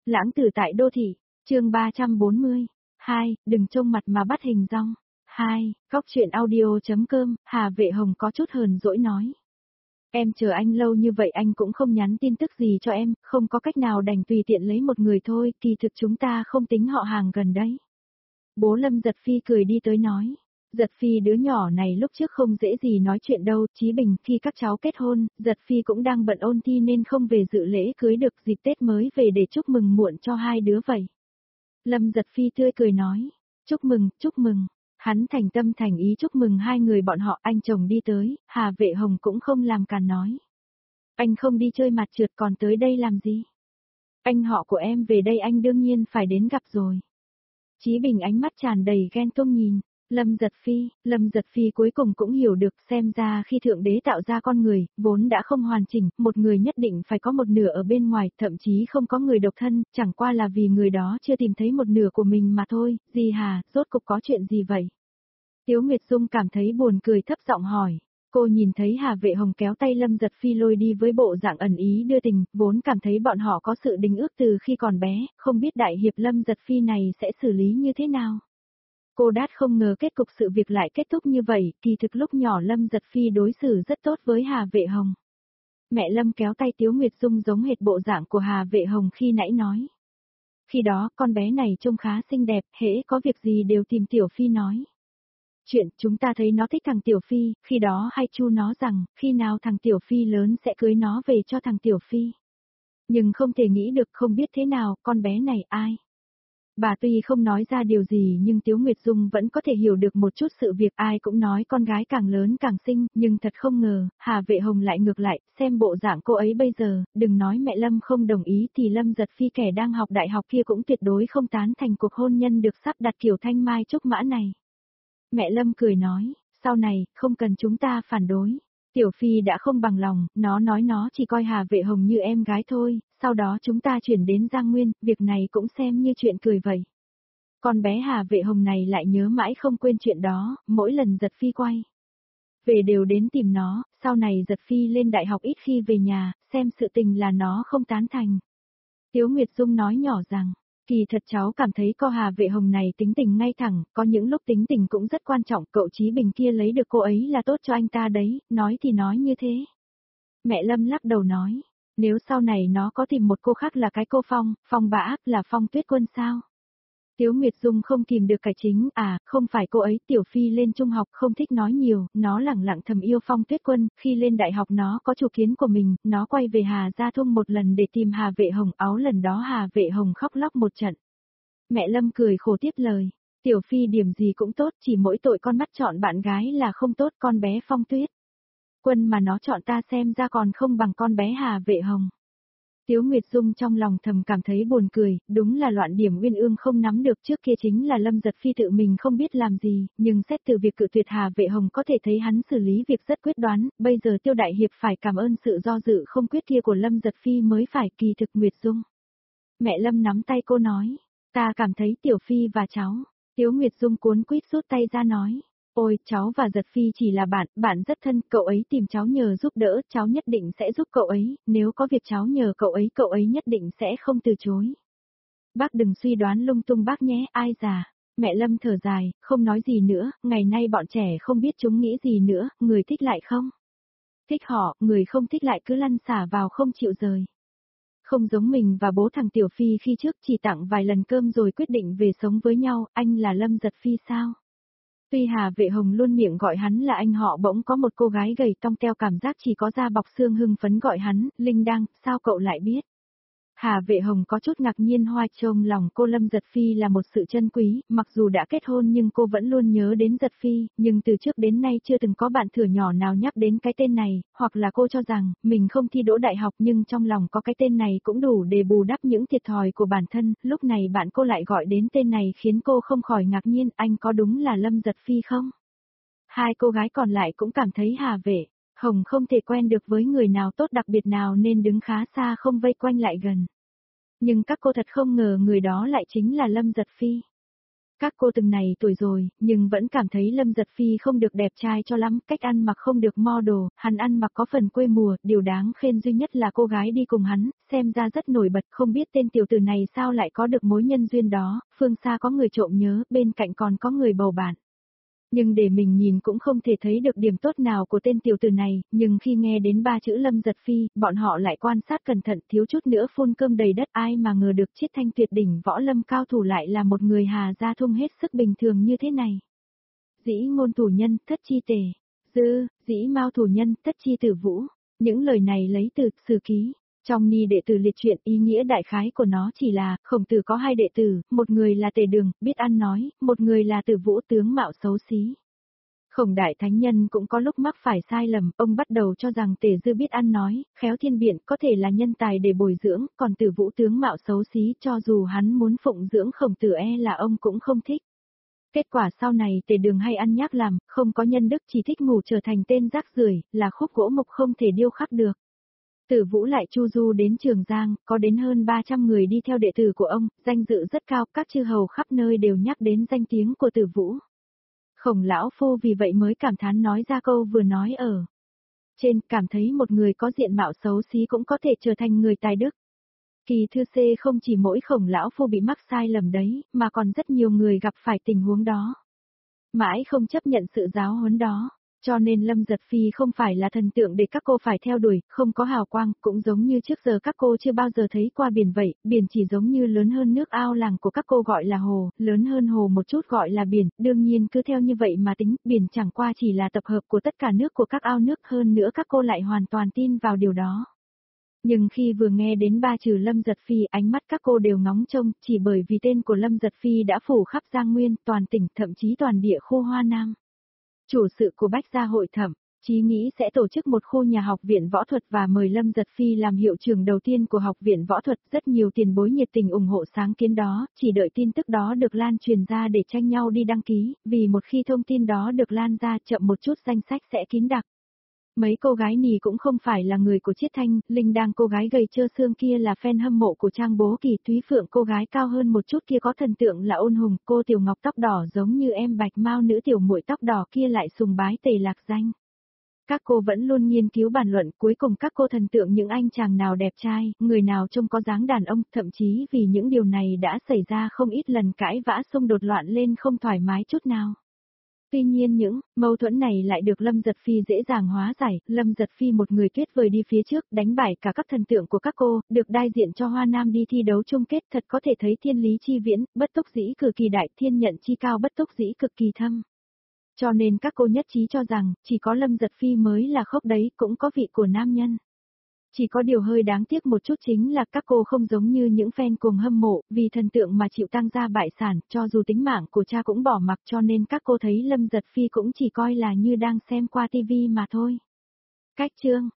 Lãng tử tại đô thị, chương 340. 2, đừng trông mặt mà bắt hình dong. 2, góc truyện audio.com, Hà Vệ Hồng có chút hờn dỗi nói. Em chờ anh lâu như vậy anh cũng không nhắn tin tức gì cho em, không có cách nào đành tùy tiện lấy một người thôi, kỳ thực chúng ta không tính họ hàng gần đấy. Bố Lâm Giật Phi cười đi tới nói. Giật Phi đứa nhỏ này lúc trước không dễ gì nói chuyện đâu, Chí Bình khi các cháu kết hôn, Giật Phi cũng đang bận ôn thi nên không về dự lễ cưới được, dịp Tết mới về để chúc mừng muộn cho hai đứa vậy. Lâm Giật Phi tươi cười nói, chúc mừng, hắn thành tâm thành ý chúc mừng hai người bọn họ. Anh chồng đi tới, Hà Vệ Hồng cũng không làm càn nói. Anh không đi chơi mặt trượt còn tới đây làm gì? Anh họ của em về đây anh đương nhiên phải đến gặp rồi. Chí Bình ánh mắt tràn đầy ghen tuông nhìn. Lâm Giật Phi cuối cùng cũng hiểu được, xem ra khi Thượng Đế tạo ra con người, vốn đã không hoàn chỉnh, một người nhất định phải có một nửa ở bên ngoài, thậm chí không có người độc thân, chẳng qua là vì người đó chưa tìm thấy một nửa của mình mà thôi. Gì Hà, rốt cục có chuyện gì vậy? Tiếu Nguyệt Dung cảm thấy buồn cười thấp giọng hỏi. Cô nhìn thấy Hà Vệ Hồng kéo tay Lâm Giật Phi lôi đi với bộ dạng ẩn ý đưa tình, vốn cảm thấy bọn họ có sự đính ước từ khi còn bé, không biết đại hiệp Lâm Giật Phi này sẽ xử lý như thế nào. Cô đát không ngờ kết cục sự việc lại kết thúc như vậy, kỳ thực lúc nhỏ Lâm Giật Phi đối xử rất tốt với Hà Vệ Hồng. Mẹ Lâm kéo tay Tiếu Nguyệt Dung giống hệt bộ dạng của Hà Vệ Hồng khi nãy nói. Khi đó con bé này trông khá xinh đẹp, hễ có việc gì đều tìm Tiểu Phi nói. Chuyện chúng ta thấy nó thích thằng Tiểu Phi, khi đó hay chu nó rằng, khi nào thằng Tiểu Phi lớn sẽ cưới nó về cho thằng Tiểu Phi. Nhưng không thể nghĩ được không biết thế nào, con bé này ai. Bà tuy không nói ra điều gì nhưng Tiếu Nguyệt Dung vẫn có thể hiểu được một chút sự việc, ai cũng nói con gái càng lớn càng xinh, nhưng thật không ngờ, Hà Vệ Hồng lại ngược lại, xem bộ dạng cô ấy bây giờ, đừng nói mẹ Lâm không đồng ý thì Lâm Giật Phi kẻ đang học đại học kia cũng tuyệt đối không tán thành cuộc hôn nhân được sắp đặt kiểu thanh mai trúc mã này. Mẹ Lâm cười nói, sau này, không cần chúng ta phản đối. Tiểu Phi đã không bằng lòng, nó nói nó chỉ coi Hà Vệ Hồng như em gái thôi, sau đó chúng ta chuyển đến Giang Nguyên, việc này cũng xem như chuyện cười vậy. Con bé Hà Vệ Hồng này lại nhớ mãi không quên chuyện đó, mỗi lần Giật Phi quay về đều đến tìm nó, sau này Giật Phi lên đại học ít khi về nhà, xem sự tình là nó không tán thành. Tiếu Nguyệt Dung nói nhỏ rằng, kỳ thật cháu cảm thấy cô Hà Vệ Hồng này tính tình ngay thẳng, có những lúc tính tình cũng rất quan trọng, cậu Chí Bình kia lấy được cô ấy là tốt cho anh ta đấy, nói thì nói như thế. Mẹ Lâm lắc đầu nói, nếu sau này nó có tìm một cô khác là cái cô Phong Bã, là Phong Tuyết Quân sao? Tiếu Nguyệt Dung không kìm được cải chính, không phải cô ấy, Tiểu Phi lên trung học không thích nói nhiều, nó lẳng lặng thầm yêu Phong Tuyết Quân, khi lên đại học nó có chủ kiến của mình, nó quay về Hà Gia Thung một lần để tìm Hà Vệ Hồng, lần đó Hà Vệ Hồng khóc lóc một trận. Mẹ Lâm cười khổ tiếp lời, Tiểu Phi điểm gì cũng tốt, chỉ mỗi tội con mắt chọn bạn gái là không tốt, con bé Phong Tuyết Quân mà nó chọn ta xem ra còn không bằng con bé Hà Vệ Hồng. Tiếu Nguyệt Dung trong lòng thầm cảm thấy buồn cười, đúng là loạn điểm Uyên Ương không nắm được, trước kia chính là Lâm Giật Phi tự mình không biết làm gì, nhưng xét từ việc cự tuyệt Hà Vệ Hồng có thể thấy hắn xử lý việc rất quyết đoán, bây giờ Tiêu Đại Hiệp phải cảm ơn sự do dự không quyết kia của Lâm Giật Phi mới phải. Kỳ thực Nguyệt Dung. Mẹ Lâm nắm tay cô nói, ta cảm thấy Tiểu Phi và cháu. Tiếu Nguyệt Dung cuốn quýt rút tay ra nói. Ôi, cháu và Giật Phi chỉ là bạn rất thân, cậu ấy tìm cháu nhờ giúp đỡ, cháu nhất định sẽ giúp cậu ấy, nếu có việc cháu nhờ cậu ấy nhất định sẽ không từ chối. Bác đừng suy đoán lung tung bác nhé, ai già. Mẹ Lâm thở dài, không nói gì nữa, ngày nay bọn trẻ không biết chúng nghĩ gì nữa, người thích lại không thích họ, người không thích lại cứ lăn xả vào không chịu rời. Không giống mình và bố thằng Tiểu Phi khi trước chỉ tặng vài lần cơm rồi quyết định về sống với nhau, anh là Lâm Giật Phi sao? Tuy Hà Vệ Hồng luôn miệng gọi hắn là anh họ, bỗng có một cô gái gầy tong teo cảm giác chỉ có da bọc xương hưng phấn gọi hắn, Linh Đăng, sao cậu lại biết? Hà Vệ Hồng có chút ngạc nhiên, hoài trông lòng cô Lâm Giật Phi là một sự chân quý, mặc dù đã kết hôn nhưng cô vẫn luôn nhớ đến Giật Phi, nhưng từ trước đến nay chưa từng có bạn thửa nhỏ nào nhắc đến cái tên này, hoặc là cô cho rằng, mình không thi đỗ đại học nhưng trong lòng có cái tên này cũng đủ để bù đắp những thiệt thòi của bản thân, lúc này bạn cô lại gọi đến tên này khiến cô không khỏi ngạc nhiên, anh có đúng là Lâm Giật Phi không? Hai cô gái còn lại cũng cảm thấy Hà Vệ Hồng không thể quen được với người nào tốt đặc biệt nào nên đứng khá xa không vây quanh lại gần. Nhưng các cô thật không ngờ người đó lại chính là Lâm Giật Phi. Các cô từng này tuổi rồi, nhưng vẫn cảm thấy Lâm Giật Phi không được đẹp trai cho lắm, cách ăn mặc không được model, hắn ăn mặc có phần quê mùa, điều đáng khen duy nhất là cô gái đi cùng hắn, xem ra rất nổi bật, không biết tên tiểu tử này sao lại có được mối nhân duyên đó, phương xa có người trộm nhớ, bên cạnh còn có người bầu bạn. Nhưng để mình nhìn cũng không thể thấy được điểm tốt nào của tên tiểu tử này, nhưng khi nghe đến ba chữ Lâm Giật Phi, bọn họ lại quan sát cẩn thận thiếu chút nữa phun cơm đầy đất, ai mà ngờ được Chiết Thanh tuyệt đỉnh võ lâm cao thủ lại là một người Hà Gia Thung hết sức bình thường như thế này. Dĩ ngôn thủ nhân, thất chi tề, dư, dĩ mao thủ nhân, thất chi tử vũ, những lời này lấy từ Sử Ký. Trong ni đệ tử liệt truyện, ý nghĩa đại khái của nó chỉ là, Khổng Tử có hai đệ tử, một người là Tề Đường, biết ăn nói, một người là Tử Vũ, tướng mạo xấu xí. Khổng đại thánh nhân cũng có lúc mắc phải sai lầm, ông bắt đầu cho rằng Tề Dư biết ăn nói, khéo thiên biện, có thể là nhân tài để bồi dưỡng, còn Tử Vũ tướng mạo xấu xí, cho dù hắn muốn phụng dưỡng Khổng Tử là ông cũng không thích. Kết quả sau này Tề Đường hay ăn nhác làm, không có nhân đức, chỉ thích ngủ, trở thành tên rác rưởi, là khúc gỗ mục không thể điêu khắc được. Tử Vũ lại chu du đến Trường Giang, có đến hơn 300 người đi theo đệ tử của ông, danh dự rất cao, các chư hầu khắp nơi đều nhắc đến danh tiếng của Tử Vũ. Khổng lão phu vì vậy mới cảm thán nói ra câu vừa nói ở trên, cảm thấy một người có diện mạo xấu xí cũng có thể trở thành người tài đức. Kỳ thư C không chỉ mỗi Khổng lão phu bị mắc sai lầm đấy, mà còn rất nhiều người gặp phải tình huống đó. Mãi không chấp nhận sự giáo huấn đó. Cho nên Lâm Giật Phi không phải là thần tượng để các cô phải theo đuổi, không có hào quang, cũng giống như trước giờ các cô chưa bao giờ thấy qua biển vậy, biển chỉ giống như lớn hơn nước ao làng của các cô gọi là hồ, lớn hơn hồ một chút gọi là biển, đương nhiên cứ theo như vậy mà tính, biển chẳng qua chỉ là tập hợp của tất cả nước của các ao nước, hơn nữa các cô lại hoàn toàn tin vào điều đó. Nhưng khi vừa nghe đến ba chữ Lâm Giật Phi, ánh mắt các cô đều ngóng trông, chỉ bởi vì tên của Lâm Giật Phi đã phủ khắp Giang Nguyên, toàn tỉnh, thậm chí toàn địa khu Hoa Nam. Chủ sự của Bách Gia Hội Thẩm, chí nghĩ sẽ tổ chức một khu nhà học viện võ thuật và mời Lâm Giật Phi làm hiệu trưởng đầu tiên của học viện võ thuật, rất nhiều tiền bối nhiệt tình ủng hộ sáng kiến đó, chỉ đợi tin tức đó được lan truyền ra để tranh nhau đi đăng ký, vì một khi thông tin đó được lan ra chậm một chút danh sách sẽ kín đặc. Mấy cô gái nì cũng không phải là người của Chiết Thanh, Linh Đang cô gái gầy trơ xương kia là fan hâm mộ của Trang Bố Kỳ, Thúy Phượng cô gái cao hơn một chút kia có thần tượng là Ôn Hùng, cô Tiểu Ngọc tóc đỏ giống như em Bạch Mao nữ tiểu muội tóc đỏ kia lại sùng bái Tề Lạc Danh. Các cô vẫn luôn nghiên cứu bàn luận, cuối cùng các cô thần tượng những anh chàng nào đẹp trai, người nào trông có dáng đàn ông, thậm chí vì những điều này đã xảy ra không ít lần cãi vã xung đột loạn lên không thoải mái chút nào. Tuy nhiên những mâu thuẫn này lại được Lâm Giật Phi dễ dàng hóa giải, Lâm Giật Phi một người tuyệt vời đi phía trước, đánh bại cả các thần tượng của các cô, được đại diện cho Hoa Nam đi thi đấu chung kết, thật có thể thấy thiên lý chi viễn, bất túc dĩ cực kỳ đại, thiên nhận chi cao, bất túc dĩ cực kỳ thâm. Cho nên các cô nhất trí cho rằng, chỉ có Lâm Giật Phi mới là khốc đấy, cũng có vị của nam nhân. Chỉ có điều hơi đáng tiếc một chút chính là các cô không giống như những fan cùng hâm mộ, vì thần tượng mà chịu tăng gia bại sản, cho dù tính mạng của cha cũng bỏ mặc, cho nên các cô thấy Lâm Giật Phi cũng chỉ coi là như đang xem qua tivi mà thôi. Cách chương